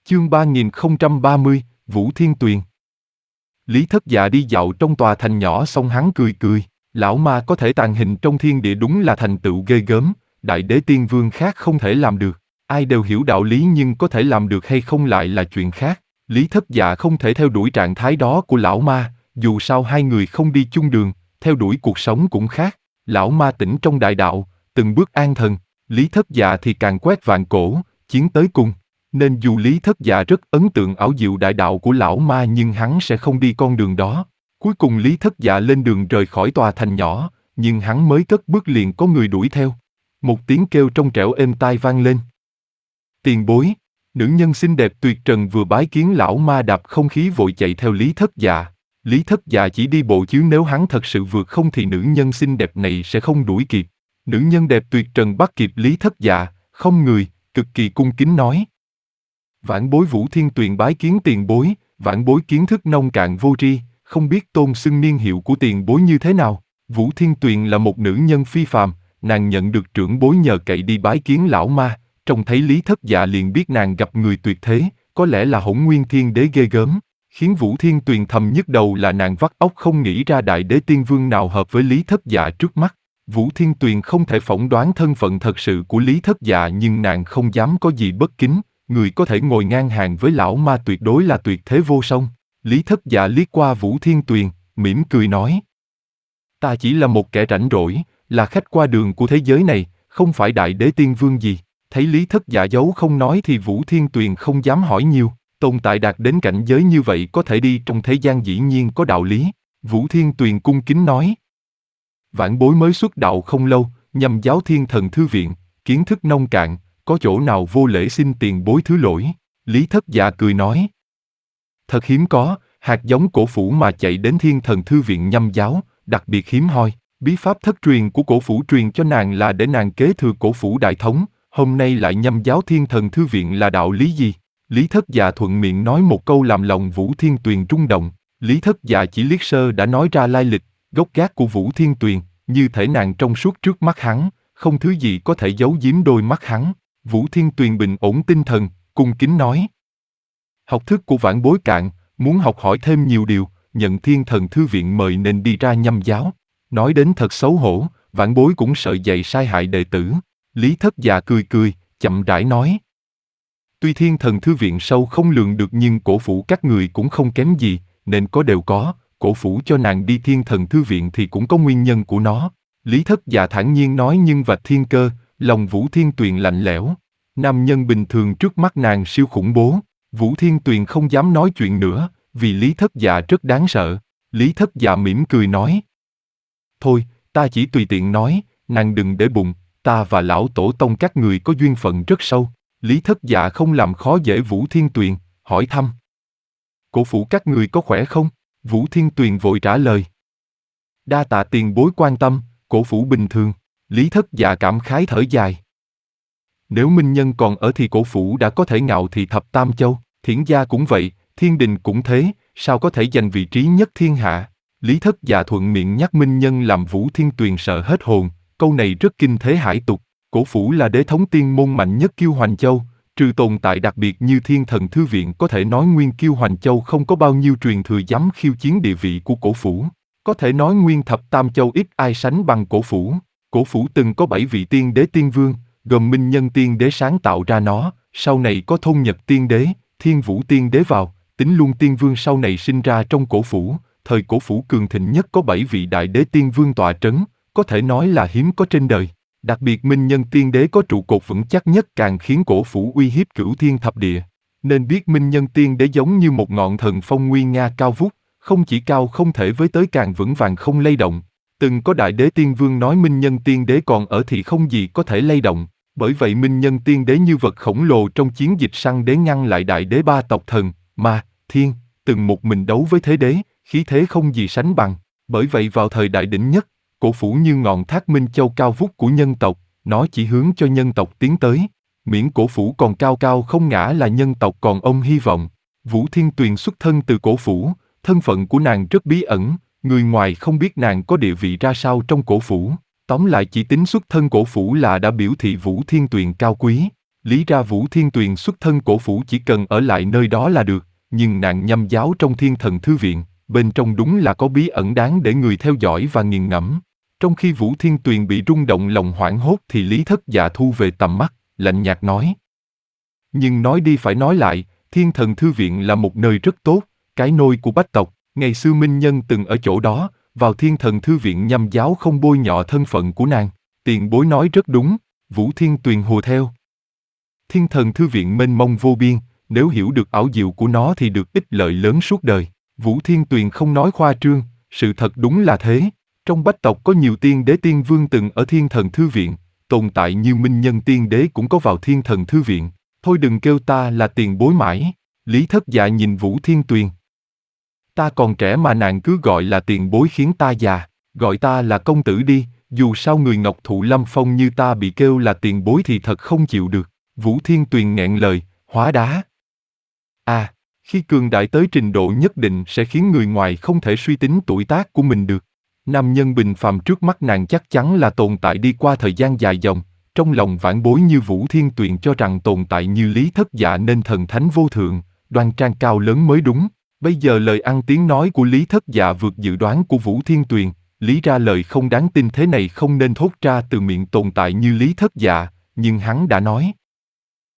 Chương 3030, Vũ Thiên Tuyền. Lý Thất Dạ đi dạo trong tòa thành nhỏ xong hắn cười cười, lão ma có thể tàng hình trong thiên địa đúng là thành tựu ghê gớm, đại đế tiên vương khác không thể làm được. Ai đều hiểu đạo lý nhưng có thể làm được hay không lại là chuyện khác. Lý Thất Dạ không thể theo đuổi trạng thái đó của lão ma, dù sao hai người không đi chung đường, theo đuổi cuộc sống cũng khác. Lão ma tỉnh trong đại đạo, từng bước an thần, Lý Thất Dạ thì càng quét vạn cổ, chiến tới cùng. Nên dù Lý Thất Dạ rất ấn tượng ảo diệu đại đạo của lão ma nhưng hắn sẽ không đi con đường đó. Cuối cùng Lý Thất Dạ lên đường rời khỏi tòa thành nhỏ, nhưng hắn mới cất bước liền có người đuổi theo. Một tiếng kêu trong trẻo êm tai vang lên. Tiền bối, nữ nhân xinh đẹp tuyệt trần vừa bái kiến lão ma đạp không khí vội chạy theo Lý Thất Dạ. Lý Thất Dạ chỉ đi bộ chứ nếu hắn thật sự vượt không thì nữ nhân xinh đẹp này sẽ không đuổi kịp. Nữ nhân đẹp tuyệt trần bắt kịp Lý Thất Dạ, không người, cực kỳ cung kính nói. Vãn bối Vũ Thiên Tuyền bái kiến tiền bối, vãn bối kiến thức nông cạn vô tri, không biết tôn xưng niên hiệu của tiền bối như thế nào. Vũ Thiên Tuyền là một nữ nhân phi phàm, nàng nhận được trưởng bối nhờ cậy đi bái kiến lão ma, trông thấy Lý Thất Dạ liền biết nàng gặp người tuyệt thế, có lẽ là Hỗn Nguyên Thiên Đế ghê gớm. Khiến Vũ Thiên Tuyền thầm nhức đầu là nàng vắt óc không nghĩ ra đại đế tiên vương nào hợp với Lý Thất Dạ trước mắt. Vũ Thiên Tuyền không thể phỏng đoán thân phận thật sự của Lý Thất Dạ nhưng nàng không dám có gì bất kính. Người có thể ngồi ngang hàng với lão ma tuyệt đối là tuyệt thế vô song. Lý Thất Dạ liếc qua Vũ Thiên Tuyền, mỉm cười nói. Ta chỉ là một kẻ rảnh rỗi, là khách qua đường của thế giới này, không phải đại đế tiên vương gì. Thấy Lý Thất Dạ giấu không nói thì Vũ Thiên Tuyền không dám hỏi nhiều. Tồn tại đạt đến cảnh giới như vậy có thể đi trong thế gian dĩ nhiên có đạo lý. Vũ Thiên Tuyền cung kính nói. Vãn bối mới xuất đạo không lâu, nhằm giáo Thiên Thần Thư Viện, kiến thức nông cạn, có chỗ nào vô lễ xin tiền bối thứ lỗi. Lý Thất Dạ cười nói. Thật hiếm có, hạt giống cổ phủ mà chạy đến Thiên Thần Thư Viện nhằm giáo, đặc biệt hiếm hoi. Bí pháp thất truyền của cổ phủ truyền cho nàng là để nàng kế thừa cổ phủ đại thống, hôm nay lại nhằm giáo Thiên Thần Thư Viện là đạo lý gì? Lý Thất Dạ thuận miệng nói một câu làm lòng Vũ Thiên Tuyền rung động. Lý Thất Dạ chỉ liếc sơ đã nói ra lai lịch, gốc gác của Vũ Thiên Tuyền, như thể nàng trong suốt trước mắt hắn, không thứ gì có thể giấu giếm đôi mắt hắn. Vũ Thiên Tuyền bình ổn tinh thần, cung kính nói. Học thức của vãn bối cạn, muốn học hỏi thêm nhiều điều, nhận Thiên Thần Thư Viện mời nên đi ra nhằm giáo. Nói đến thật xấu hổ, vãn bối cũng sợ dạy sai hại đệ tử. Lý Thất Dạ cười cười, chậm rãi nói. Tuy Thiên Thần Thư Viện sâu không lường được nhưng cổ phủ các người cũng không kém gì, nên có đều có, cổ phủ cho nàng đi Thiên Thần Thư Viện thì cũng có nguyên nhân của nó. Lý Thất Dạ thản nhiên nói nhưng vạch thiên cơ, lòng Vũ Thiên Tuyền lạnh lẽo. Nam nhân bình thường trước mắt nàng siêu khủng bố, Vũ Thiên Tuyền không dám nói chuyện nữa, vì Lý Thất Dạ rất đáng sợ. Lý Thất Dạ mỉm cười nói. Thôi, ta chỉ tùy tiện nói, nàng đừng để bụng, ta và lão tổ tông các người có duyên phận rất sâu. Lý Thất Dạ không làm khó dễ Vũ Thiên Tuyền, hỏi thăm. Cổ phủ các người có khỏe không? Vũ Thiên Tuyền vội trả lời. Đa tạ tiền bối quan tâm, cổ phủ bình thường. Lý Thất Dạ cảm khái thở dài. Nếu minh nhân còn ở thì cổ phủ đã có thể ngạo thị thập tam châu, Thiển gia cũng vậy, thiên đình cũng thế, sao có thể giành vị trí nhất thiên hạ. Lý Thất Dạ thuận miệng nhắc minh nhân làm Vũ Thiên Tuyền sợ hết hồn, câu này rất kinh thế hải tục. Cổ phủ là đế thống tiên môn mạnh nhất Kiêu Hoành Châu, trừ tồn tại đặc biệt như Thiên Thần Thư Viện có thể nói nguyên Kiêu Hoành Châu không có bao nhiêu truyền thừa dám khiêu chiến địa vị của cổ phủ. Có thể nói nguyên thập tam châu ít ai sánh bằng cổ phủ. Cổ phủ từng có 7 vị tiên đế tiên vương, gồm minh nhân tiên đế sáng tạo ra nó, sau này có Thôn Nhật tiên đế, Thiên Vũ tiên đế vào, Tính Luân tiên vương sau này sinh ra trong cổ phủ. Thời cổ phủ cường thịnh nhất có 7 vị đại đế tiên vương tọa trấn, có thể nói là hiếm có trên đời. Đặc biệt minh nhân tiên đế có trụ cột vững chắc nhất càng khiến cổ phủ uy hiếp cửu thiên thập địa. Nên biết minh nhân tiên đế giống như một ngọn thần phong nguy nga cao vút, không chỉ cao không thể với tới càng vững vàng không lay động. Từng có đại đế tiên vương nói minh nhân tiên đế còn ở thì không gì có thể lay động. Bởi vậy minh nhân tiên đế như vật khổng lồ trong chiến dịch săn đế ngăn lại đại đế ba tộc thần, ma, thiên, từng một mình đấu với thế đế, khí thế không gì sánh bằng. Bởi vậy vào thời đại đỉnh nhất, cổ phủ như ngọn thác Minh Châu cao vút của nhân tộc, nó chỉ hướng cho nhân tộc tiến tới. Miễn cổ phủ còn cao cao không ngã là nhân tộc còn ôm hy vọng. Vũ Thiên Tuyền xuất thân từ cổ phủ, thân phận của nàng rất bí ẩn, người ngoài không biết nàng có địa vị ra sao trong cổ phủ. Tóm lại chỉ tính xuất thân cổ phủ là đã biểu thị Vũ Thiên Tuyền cao quý. Lý ra Vũ Thiên Tuyền xuất thân cổ phủ chỉ cần ở lại nơi đó là được, nhưng nàng nhâm giáo trong Thiên Thần Thư Viện, bên trong đúng là có bí ẩn đáng để người theo dõi và nghiền ngẫm. Trong khi Vũ Thiên Tuyền bị rung động lòng hoảng hốt thì Lý Thất Dạ thu về tầm mắt, lạnh nhạt nói. Nhưng nói đi phải nói lại, Thiên Thần Thư Viện là một nơi rất tốt, cái nôi của bách tộc, ngày xưa Minh Nhân từng ở chỗ đó, vào Thiên Thần Thư Viện nhâm giáo không bôi nhọ thân phận của nàng. Tiền bối nói rất đúng, Vũ Thiên Tuyền hùa theo. Thiên Thần Thư Viện mênh mông vô biên, nếu hiểu được ảo diệu của nó thì được ích lợi lớn suốt đời. Vũ Thiên Tuyền không nói khoa trương, sự thật đúng là thế. Trong bách tộc có nhiều tiên đế tiên vương từng ở Thiên Thần Thư Viện, tồn tại như Minh Nhân tiên đế cũng có vào Thiên Thần Thư Viện. Thôi đừng kêu ta là tiền bối mãi. Lý Thất Dạ nhìn Vũ Thiên Tuyền. Ta còn trẻ mà nàng cứ gọi là tiền bối khiến ta già, gọi ta là công tử đi, dù sao người Ngọc Thụ Lâm Phong như ta bị kêu là tiền bối thì thật không chịu được. Vũ Thiên Tuyền nghẹn lời, hóa đá. À, khi cường đại tới trình độ nhất định sẽ khiến người ngoài không thể suy tính tuổi tác của mình được. Nam nhân bình phàm trước mắt nàng chắc chắn là tồn tại đi qua thời gian dài dòng, trong lòng vãn bối như Vũ Thiên Tuyền cho rằng tồn tại như Lý Thất Dạ nên thần thánh vô thượng, đoan trang cao lớn mới đúng. Bây giờ lời ăn tiếng nói của Lý Thất Dạ vượt dự đoán của Vũ Thiên Tuyền, lý ra lời không đáng tin thế này không nên thốt ra từ miệng tồn tại như Lý Thất Dạ, nhưng hắn đã nói.